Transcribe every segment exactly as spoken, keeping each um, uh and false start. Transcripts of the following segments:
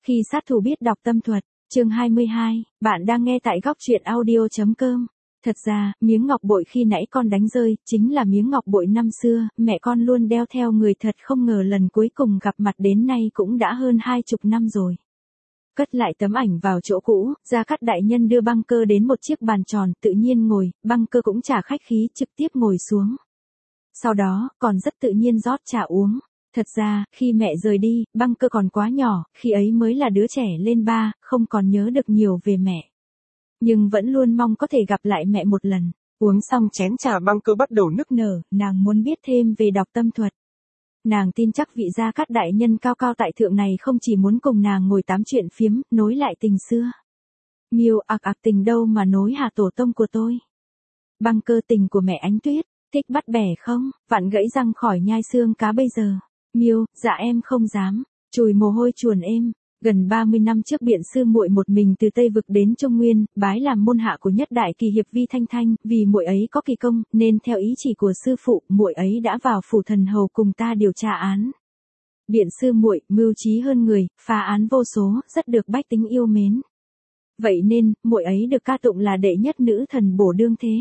Khi sát thủ biết đọc tâm thuật, chương hai mươi hai, bạn đang nghe tại góc truyện audio.com. Thật ra, miếng ngọc bội khi nãy con đánh rơi, chính là miếng ngọc bội năm xưa, mẹ con luôn đeo theo người thật không ngờ lần cuối cùng gặp mặt đến nay cũng đã hơn hai chục năm rồi. Cất lại tấm ảnh vào chỗ cũ, Gia Cát đại nhân đưa Băng Cơ đến một chiếc bàn tròn, tự nhiên ngồi, Băng Cơ cũng chả khách khí trực tiếp ngồi xuống. Sau đó, còn rất tự nhiên rót trà uống. Thật ra, khi mẹ rời đi, Băng Cơ còn quá nhỏ, khi ấy mới là đứa trẻ lên ba, không còn nhớ được nhiều về mẹ. Nhưng vẫn luôn mong có thể gặp lại mẹ một lần. Uống xong chén trà, Băng Cơ bắt đầu nức nở, nàng muốn biết thêm về đọc tâm thuật. Nàng tin chắc vị Gia Cát đại nhân cao cao tại thượng này không chỉ muốn cùng nàng ngồi tám chuyện phiếm, nối lại tình xưa. Miêu ạc ạc tình đâu mà nối hà tổ tông của tôi. Băng Cơ tình của mẹ Ánh Tuyết, thích bắt bẻ không, vặn gãy răng khỏi nhai xương cá bây giờ. Miêu, dạ em không dám, chùi mồ hôi chuồn êm. Gần ba mươi năm trước Biện sư muội một mình từ Tây vực đến Trung Nguyên, bái làm môn hạ của nhất đại kỳ hiệp Vi Thanh Thanh, vì muội ấy có kỳ công, nên theo ý chỉ của sư phụ, muội ấy đã vào phủ thần hầu cùng ta điều tra án. Biện sư muội mưu trí hơn người, phá án vô số, rất được bách tính yêu mến. Vậy nên, muội ấy được ca tụng là đệ nhất nữ thần bổ đương thế.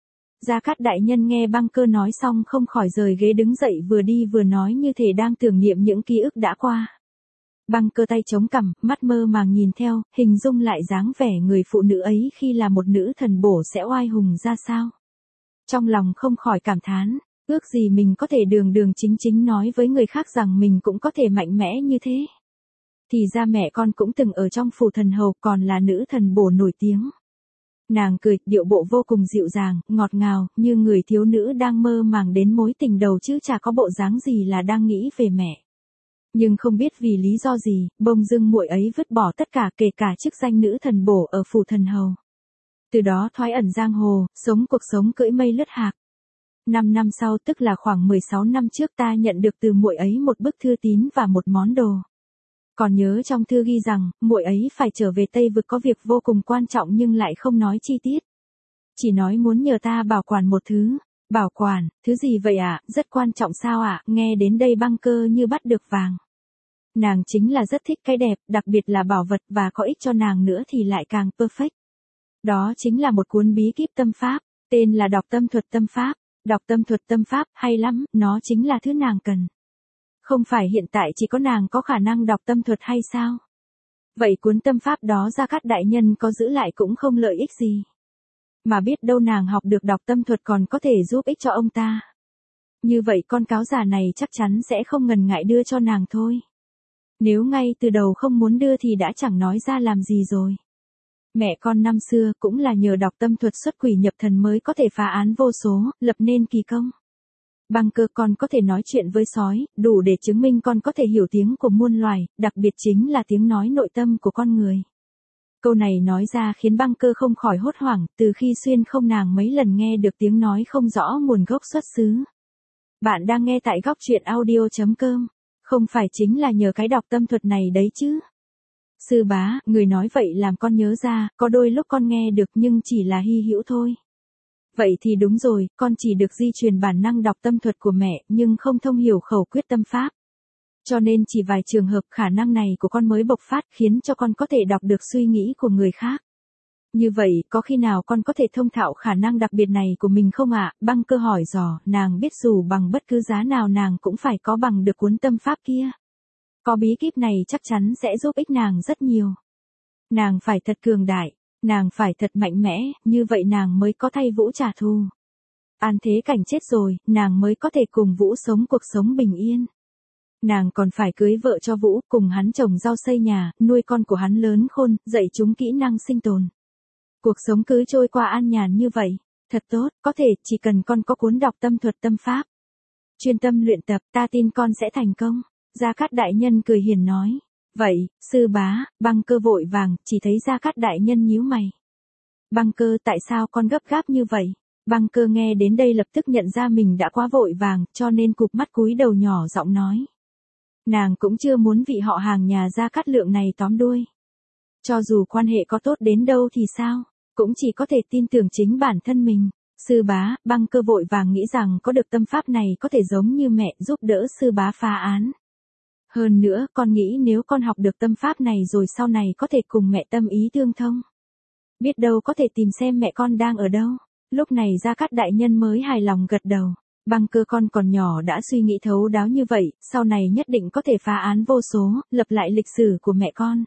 Gia Cát đại nhân nghe Băng Cơ nói xong không khỏi rời ghế đứng dậy, vừa đi vừa nói như thể đang tưởng niệm những ký ức đã qua. Băng Cơ tay chống cằm, mắt mơ màng nhìn theo, hình dung lại dáng vẻ người phụ nữ ấy khi là một nữ thần bổ sẽ oai hùng ra sao. Trong lòng không khỏi cảm thán, ước gì mình có thể đường đường chính chính nói với người khác rằng mình cũng có thể mạnh mẽ như thế. Thì ra mẹ con cũng từng ở trong phủ thần hầu, còn là nữ thần bổ nổi tiếng. Nàng cười, điệu bộ vô cùng dịu dàng, ngọt ngào, như người thiếu nữ đang mơ màng đến mối tình đầu chứ chả có bộ dáng gì là đang nghĩ về mẹ. Nhưng không biết vì lý do gì, bỗng dưng muội ấy vứt bỏ tất cả, kể cả chức danh nữ thần bổ ở phủ thần hầu. Từ đó thoái ẩn giang hồ, sống cuộc sống cưỡi mây lướt hạc. Năm năm sau, tức là khoảng mười sáu năm trước, ta nhận được từ muội ấy một bức thư tín và một món đồ. Còn nhớ trong thư ghi rằng, muội ấy phải trở về Tây vực có việc vô cùng quan trọng nhưng lại không nói chi tiết. Chỉ nói muốn nhờ ta bảo quản một thứ. Bảo quản, thứ gì vậy ạ, à? Rất quan trọng sao ạ, à? Nghe đến đây Băng Cơ như bắt được vàng. Nàng chính là rất thích cái đẹp, đặc biệt là bảo vật, và có ích cho nàng nữa thì lại càng perfect. Đó chính là một cuốn bí kíp tâm pháp, tên là Đọc tâm thuật tâm pháp. Đọc tâm thuật tâm pháp, hay lắm, nó chính là thứ nàng cần. Không phải hiện tại chỉ có nàng có khả năng đọc tâm thuật hay sao? Vậy cuốn tâm pháp đó Gia Cát đại nhân có giữ lại cũng không lợi ích gì. Mà biết đâu nàng học được đọc tâm thuật còn có thể giúp ích cho ông ta. Như vậy con cáo già này chắc chắn sẽ không ngần ngại đưa cho nàng thôi. Nếu ngay từ đầu không muốn đưa thì đã chẳng nói ra làm gì rồi. Mẹ con năm xưa cũng là nhờ đọc tâm thuật xuất quỷ nhập thần mới có thể phá án vô số, lập nên kỳ công. Băng Cơ, con có thể nói chuyện với sói, đủ để chứng minh con có thể hiểu tiếng của muôn loài, đặc biệt chính là tiếng nói nội tâm của con người. Câu này nói ra khiến Băng Cơ không khỏi hốt hoảng, từ khi xuyên không nàng mấy lần nghe được tiếng nói không rõ nguồn gốc xuất xứ. Bạn đang nghe tại góc truyện audio.com, không phải chính là nhờ cái đọc tâm thuật này đấy chứ. Sư bá, người nói vậy làm con nhớ ra, có đôi lúc con nghe được nhưng chỉ là hy hữu thôi. Vậy thì đúng rồi, con chỉ được di truyền bản năng đọc tâm thuật của mẹ, nhưng không thông hiểu khẩu quyết tâm pháp. Cho nên chỉ vài trường hợp khả năng này của con mới bộc phát khiến cho con có thể đọc được suy nghĩ của người khác. Như vậy, có khi nào con có thể thông thạo khả năng đặc biệt này của mình không ạ? À? Băng Cơ hỏi dò, nàng biết dù bằng bất cứ giá nào nàng cũng phải có bằng được cuốn tâm pháp kia. Có bí kíp này chắc chắn sẽ giúp ích nàng rất nhiều. Nàng phải thật cường đại, nàng phải thật mạnh mẽ, như vậy nàng mới có thay Vũ trả thù. An thế cảnh chết rồi, nàng mới có thể cùng Vũ sống cuộc sống bình yên. Nàng còn phải cưới vợ cho Vũ, cùng hắn trồng rau xây nhà, nuôi con của hắn lớn khôn, dạy chúng kỹ năng sinh tồn. Cuộc sống cứ trôi qua an nhàn như vậy, thật tốt, có thể chỉ cần con có cuốn đọc tâm thuật tâm pháp. Chuyên tâm luyện tập, ta tin con sẽ thành công. Gia Cát đại nhân cười hiền nói. Vậy, sư bá, Băng Cơ vội vàng, chỉ thấy Gia Cát đại nhân nhíu mày. Băng Cơ, tại sao con gấp gáp như vậy? Băng Cơ nghe đến đây lập tức nhận ra mình đã quá vội vàng, cho nên cụp mắt cúi đầu nhỏ giọng nói. Nàng cũng chưa muốn vị họ hàng nhà Gia Cát Lượng này tóm đuôi. Cho dù quan hệ có tốt đến đâu thì sao, cũng chỉ có thể tin tưởng chính bản thân mình. Sư bá, Băng Cơ vội vàng nghĩ rằng có được tâm pháp này có thể giống như mẹ giúp đỡ sư bá phá án. Hơn nữa, con nghĩ nếu con học được tâm pháp này rồi sau này có thể cùng mẹ tâm ý tương thông. Biết đâu có thể tìm xem mẹ con đang ở đâu. Lúc này Gia Cát đại nhân mới hài lòng gật đầu. Băng Cơ con còn nhỏ đã suy nghĩ thấu đáo như vậy, sau này nhất định có thể phá án vô số, lập lại lịch sử của mẹ con.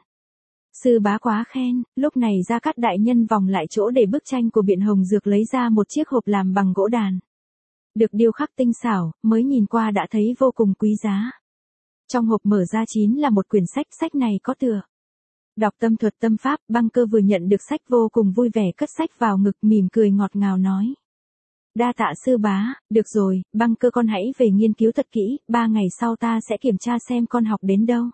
Sư bá quá khen. Lúc này Gia Cát đại nhân vòng lại chỗ để bức tranh của Biện Hồng Dược, lấy ra một chiếc hộp làm bằng gỗ đàn. Được điêu khắc tinh xảo, mới nhìn qua đã thấy vô cùng quý giá. Trong hộp mở ra chín là một quyển sách, sách này có tựa Đọc tâm thuật tâm pháp. Băng Cơ vừa nhận được sách vô cùng vui vẻ, cất sách vào ngực, mỉm cười ngọt ngào nói. Đa tạ sư bá. Được rồi, Băng Cơ con hãy về nghiên cứu thật kỹ, ba ngày sau ta sẽ kiểm tra xem con học đến đâu.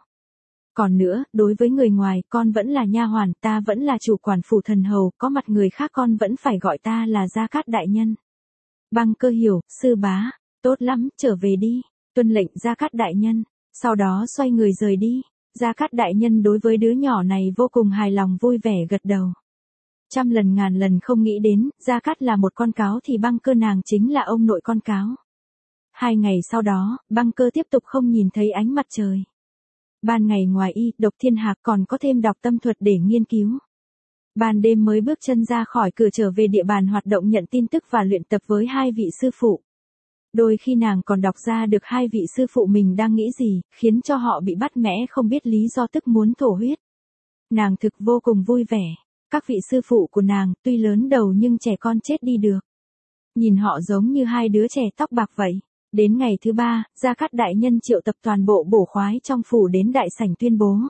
Còn nữa, đối với người ngoài, con vẫn là nha hoàn, ta vẫn là chủ quản phủ thần hầu, có mặt người khác con vẫn phải gọi ta là Gia Cát đại nhân. Băng Cơ hiểu. Sư bá, tốt lắm, trở về đi. Tuân lệnh Gia Cát đại nhân. Sau đó xoay người rời đi. Gia Cát đại nhân đối với đứa nhỏ này vô cùng hài lòng, vui vẻ gật đầu. Trăm lần ngàn lần không nghĩ đến, Gia Cát là một con cáo thì Băng Cơ nàng chính là ông nội con cáo. Hai ngày sau đó, Băng Cơ tiếp tục không nhìn thấy ánh mặt trời. Ban ngày ngoài y, độc thiên hạc còn có thêm đọc tâm thuật để nghiên cứu. Ban đêm mới bước chân ra khỏi cửa trở về địa bàn hoạt động, nhận tin tức và luyện tập với hai vị sư phụ. Đôi khi nàng còn đọc ra được hai vị sư phụ mình đang nghĩ gì, khiến cho họ bị bắt mẽ không biết lý do, tức muốn thổ huyết. Nàng thực vô cùng vui vẻ. Các vị sư phụ của nàng, tuy lớn đầu nhưng trẻ con chết đi được. Nhìn họ giống như hai đứa trẻ tóc bạc vậy. Đến ngày thứ ba, Gia Cát đại nhân triệu tập toàn bộ bổ khoái trong phủ đến đại sảnh tuyên bố.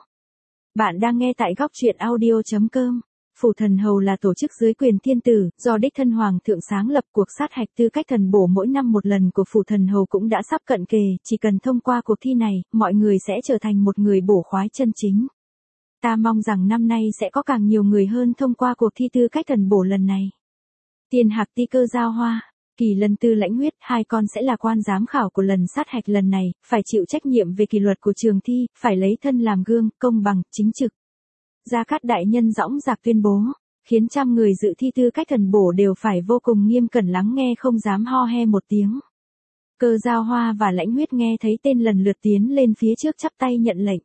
Bạn đang nghe tại góc truyện audio chấm com. Phủ thần hầu là tổ chức dưới quyền thiên tử, do đích thân hoàng thượng sáng lập. Cuộc sát hạch tư cách thần bổ mỗi năm một lần của phủ thần hầu cũng đã sắp cận kề, chỉ cần thông qua cuộc thi này, mọi người sẽ trở thành một người bổ khoái chân chính. Ta mong rằng năm nay sẽ có càng nhiều người hơn thông qua cuộc thi tư cách thần bổ lần này. Tiên Hạc Ti Cơ Giao Hoa, Kỳ Lân Tư Lãnh Huyết, hai con sẽ là quan giám khảo của lần sát hạch lần này, phải chịu trách nhiệm về kỷ luật của trường thi, phải lấy thân làm gương, công bằng, chính trực. Gia Cát đại nhân dõng dạc tuyên bố, khiến trăm người dự thi tư cách thần bổ đều phải vô cùng nghiêm cẩn lắng nghe, không dám ho he một tiếng. Cơ Giao Hoa và Lãnh Huyết nghe thấy tên lần lượt tiến lên phía trước chắp tay nhận lệnh.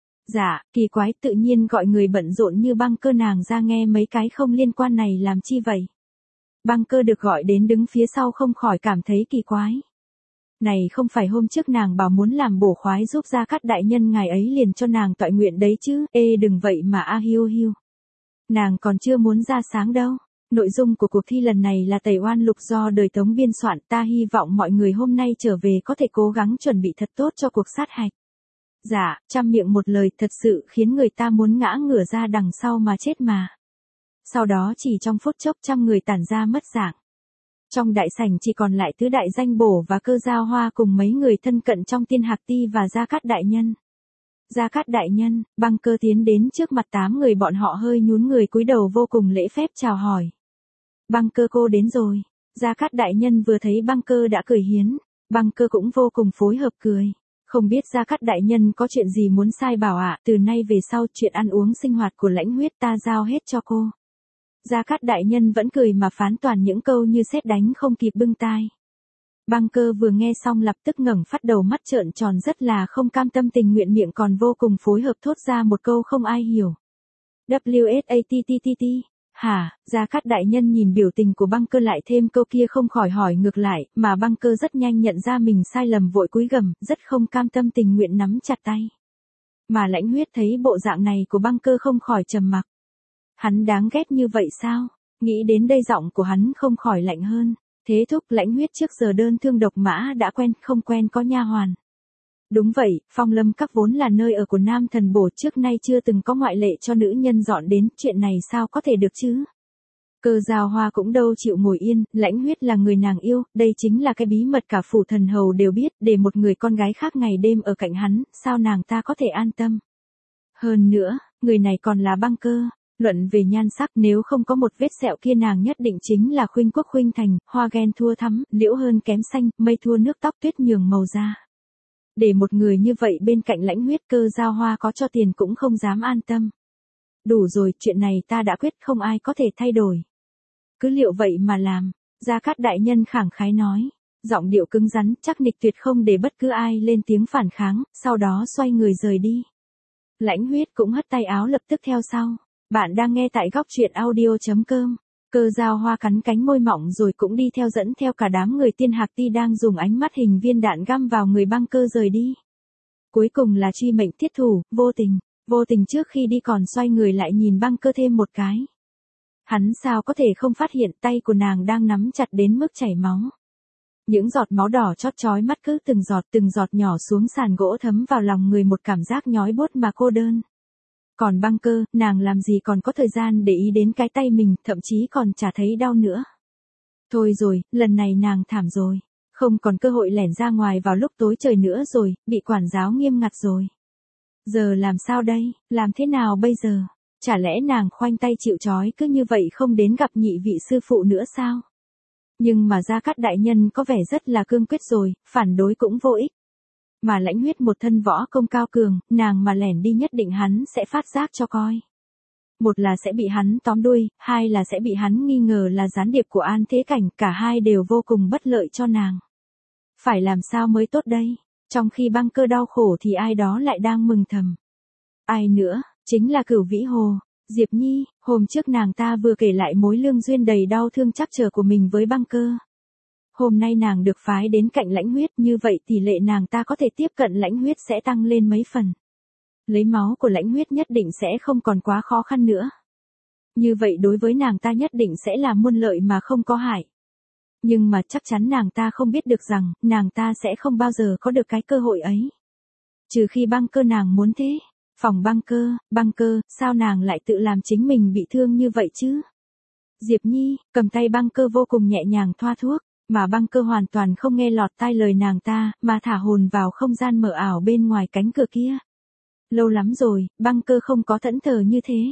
Dạ, kỳ quái, tự nhiên gọi người bận rộn như Băng Cơ nàng ra nghe mấy cái không liên quan này làm chi vậy? Băng Cơ được gọi đến đứng phía sau không khỏi cảm thấy kỳ quái. Này không phải hôm trước nàng bảo muốn làm bổ khoái giúp Gia Cát đại nhân ngài ấy liền cho nàng toại nguyện đấy chứ, ê đừng vậy mà a hiu hiu. Nàng còn chưa muốn ra sáng đâu. Nội dung của cuộc thi lần này là tẩy oan lục do đời Tống biên soạn, ta hy vọng mọi người hôm nay trở về có thể cố gắng chuẩn bị thật tốt cho cuộc sát hạch. Dạ, trăm miệng một lời, thật sự khiến người ta muốn ngã ngửa ra đằng sau mà chết mà. Sau đó chỉ trong phút chốc trăm người tản ra mất dạng. Trong đại sảnh chỉ còn lại tứ đại danh bổ và Cơ Giao Hoa cùng mấy người thân cận trong Tiên Hạc Ti và Gia Cát đại nhân. Gia Cát đại nhân. Băng Cơ tiến đến trước mặt tám người, bọn họ hơi nhún người cúi đầu vô cùng lễ phép chào hỏi. Băng Cơ cô đến rồi. Gia Cát đại nhân vừa thấy Băng Cơ đã cười hiến. Băng Cơ cũng vô cùng phối hợp cười. Không biết Gia Cát đại nhân có chuyện gì muốn sai bảo ạ, à, từ nay về sau chuyện ăn uống sinh hoạt của Lãnh Huyết ta giao hết cho cô. Gia Cát đại nhân vẫn cười mà phán toàn những câu như sét đánh không kịp bưng tai. Băng Cơ vừa nghe xong lập tức ngẩng phát đầu, mắt trợn tròn rất là không cam tâm tình nguyện, miệng còn vô cùng phối hợp thốt ra một câu không ai hiểu. W S A T T T T. Hả? Gia Cát đại nhân nhìn biểu tình của Băng Cơ lại thêm câu kia không khỏi hỏi ngược lại, mà Băng Cơ rất nhanh nhận ra mình sai lầm, vội cúi gằm, rất không cam tâm tình nguyện nắm chặt tay. Mà Lãnh Huyết thấy bộ dạng này của Băng Cơ không khỏi trầm mặc. Hắn đáng ghét như vậy sao? Nghĩ đến đây giọng của hắn không khỏi lạnh hơn. Thế thúc, Lãnh Huyết trước giờ đơn thương độc mã đã quen, không quen có nha hoàn. Đúng vậy, Phong Lâm Các vốn là nơi ở của nam thần bổ, trước nay chưa từng có ngoại lệ cho nữ nhân dọn đến, chuyện này sao có thể được chứ? Cơ Giao Hoa cũng đâu chịu ngồi yên, Lãnh Huyết là người nàng yêu, đây chính là cái bí mật cả phủ thần hầu đều biết, để một người con gái khác ngày đêm ở cạnh hắn, sao nàng ta có thể an tâm? Hơn nữa, người này còn là Băng Cơ. Luận về nhan sắc, nếu không có một vết sẹo kia nàng nhất định chính là khuynh quốc khuynh thành, hoa ghen thua thắm, liễu hơn kém xanh, mây thua nước, tóc tuyết nhường màu da. Để một người như vậy bên cạnh Lãnh Huyết, Cơ Giao Hoa có cho tiền cũng không dám an tâm. Đủ rồi, chuyện này ta đã quyết, không ai có thể thay đổi. Cứ liệu vậy mà làm. Gia Cát đại nhân khẳng khái nói. Giọng điệu cứng rắn, chắc nịch tuyệt không để bất cứ ai lên tiếng phản kháng, sau đó xoay người rời đi. Lãnh Huyết cũng hất tay áo lập tức theo sau. Bạn đang nghe tại góc truyện audio.com. Cơ Giao Hoa cắn cánh môi mỏng rồi cũng đi theo dẫn theo cả đám người Tiên Hạc Ti đang dùng ánh mắt hình viên đạn găm vào người Băng Cơ rời đi. Cuối cùng là truy mệnh thiết thủ, vô tình. Vô tình trước khi đi còn xoay người lại nhìn Băng Cơ thêm một cái. Hắn sao có thể không phát hiện tay của nàng đang nắm chặt đến mức chảy máu. Những giọt máu đỏ chót chói mắt cứ từng giọt từng giọt nhỏ xuống sàn gỗ thấm vào lòng người một cảm giác nhói buốt mà cô đơn. Còn Băng Cơ, nàng làm gì còn có thời gian để ý đến cái tay mình, thậm chí còn chả thấy đau nữa. Thôi rồi, lần này nàng thảm rồi. Không còn cơ hội lẻn ra ngoài vào lúc tối trời nữa rồi, bị quản giáo nghiêm ngặt rồi. Giờ làm sao đây, làm thế nào bây giờ? Chả lẽ nàng khoanh tay chịu trói cứ như vậy không đến gặp nhị vị sư phụ nữa sao? Nhưng mà Gia Cát đại nhân có vẻ rất là cương quyết rồi, phản đối cũng vô ích. Mà Lãnh Huyết một thân võ công cao cường, nàng mà lẻn đi nhất định hắn sẽ phát giác cho coi. Một là sẽ bị hắn tóm đuôi, hai là sẽ bị hắn nghi ngờ là gián điệp của An Thế Cảnh, cả hai đều vô cùng bất lợi cho nàng. Phải làm sao mới tốt đây? Trong khi Băng Cơ đau khổ thì ai đó lại đang mừng thầm. Ai nữa, chính là Cửu Vĩ Hồ. Diệp Nhi, hôm trước nàng ta vừa kể lại mối lương duyên đầy đau thương trắc trở của mình với Băng Cơ. Hôm nay nàng được phái đến cạnh Lãnh Huyết, như vậy tỷ lệ nàng ta có thể tiếp cận Lãnh Huyết sẽ tăng lên mấy phần. Lấy máu của Lãnh Huyết nhất định sẽ không còn quá khó khăn nữa. Như vậy đối với nàng ta nhất định sẽ là muôn lợi mà không có hại. Nhưng mà chắc chắn nàng ta không biết được rằng, nàng ta sẽ không bao giờ có được cái cơ hội ấy. Trừ khi Băng Cơ nàng muốn thế. Phòng Băng Cơ, Băng Cơ, sao nàng lại tự làm chính mình bị thương như vậy chứ? Diệp Nhi, cầm tay Băng Cơ vô cùng nhẹ nhàng thoa thuốc, mà Băng Cơ hoàn toàn không nghe lọt tai lời nàng ta, mà thả hồn vào không gian mờ ảo bên ngoài cánh cửa kia. Lâu lắm rồi, Băng Cơ không có thẫn thờ như thế.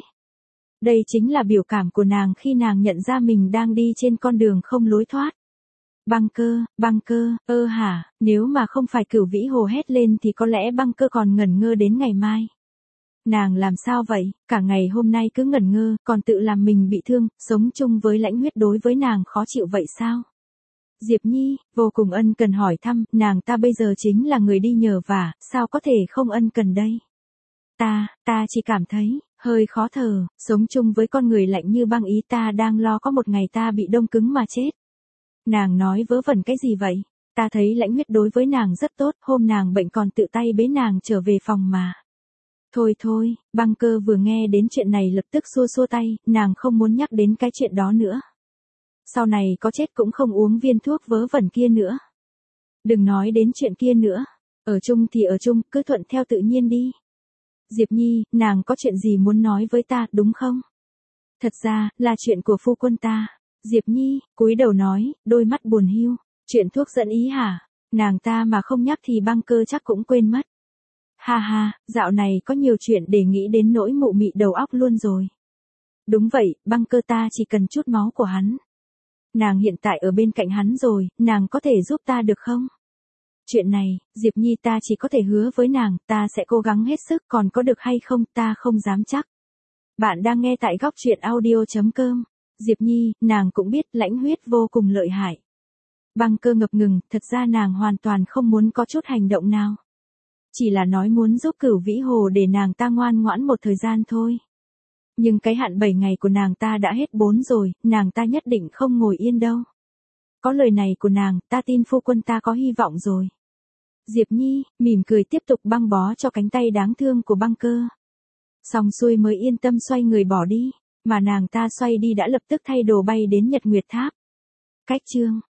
Đây chính là biểu cảm của nàng khi nàng nhận ra mình đang đi trên con đường không lối thoát. Băng Cơ, Băng Cơ, ơ hả, nếu mà không phải Cửu Vĩ Hồ hét lên thì có lẽ Băng Cơ còn ngẩn ngơ đến ngày mai. Nàng làm sao vậy, cả ngày hôm nay cứ ngẩn ngơ, còn tự làm mình bị thương, sống chung với Lãnh Huyết đối với nàng khó chịu vậy sao? Diệp Nhi, vô cùng ân cần hỏi thăm, nàng ta bây giờ chính là người đi nhờ vả, sao có thể không ân cần đây? Ta, ta chỉ cảm thấy, hơi khó thở, sống chung với con người lạnh như băng ý ta đang lo có một ngày ta bị đông cứng mà chết. Nàng nói vớ vẩn cái gì vậy? Ta thấy Lãnh Huyết đối với nàng rất tốt, hôm nàng bệnh còn tự tay bế nàng trở về phòng mà. Thôi thôi, Băng Cơ vừa nghe đến chuyện này lập tức xua xua tay, nàng không muốn nhắc đến cái chuyện đó nữa. Sau này có chết cũng không uống viên thuốc vớ vẩn kia nữa. Đừng nói đến chuyện kia nữa. Ở chung thì ở chung, cứ thuận theo tự nhiên đi. Diệp Nhi, nàng có chuyện gì muốn nói với ta, đúng không? Thật ra, là chuyện của phu quân ta. Diệp Nhi, cúi đầu nói, đôi mắt buồn hiu. Chuyện thuốc dẫn ý hả? Nàng ta mà không nhắc thì Băng Cơ chắc cũng quên mất. Ha ha, dạo này có nhiều chuyện để nghĩ đến nỗi mụ mị đầu óc luôn rồi. Đúng vậy, Băng Cơ ta chỉ cần chút máu của hắn. Nàng hiện tại ở bên cạnh hắn rồi, nàng có thể giúp ta được không? Chuyện này, Diệp Nhi ta chỉ có thể hứa với nàng, ta sẽ cố gắng hết sức, còn có được hay không, ta không dám chắc. Bạn đang nghe tại góc truyện audio.com. Diệp Nhi, nàng cũng biết Lãnh Huyết vô cùng lợi hại. Băng Cơ ngập ngừng, thật ra nàng hoàn toàn không muốn có chút hành động nào. Chỉ là nói muốn giúp Cửu Vĩ Hồ để nàng ta ngoan ngoãn một thời gian thôi. Nhưng cái hạn bảy ngày của nàng ta đã hết bốn rồi, nàng ta nhất định không ngồi yên đâu. Có lời này của nàng, ta tin phu quân ta có hy vọng rồi. Diệp Nhi, mỉm cười tiếp tục băng bó cho cánh tay đáng thương của Băng Cơ. Xong xuôi mới yên tâm xoay người bỏ đi, mà nàng ta xoay đi đã lập tức thay đồ bay đến Nhật Nguyệt Tháp. Cách chương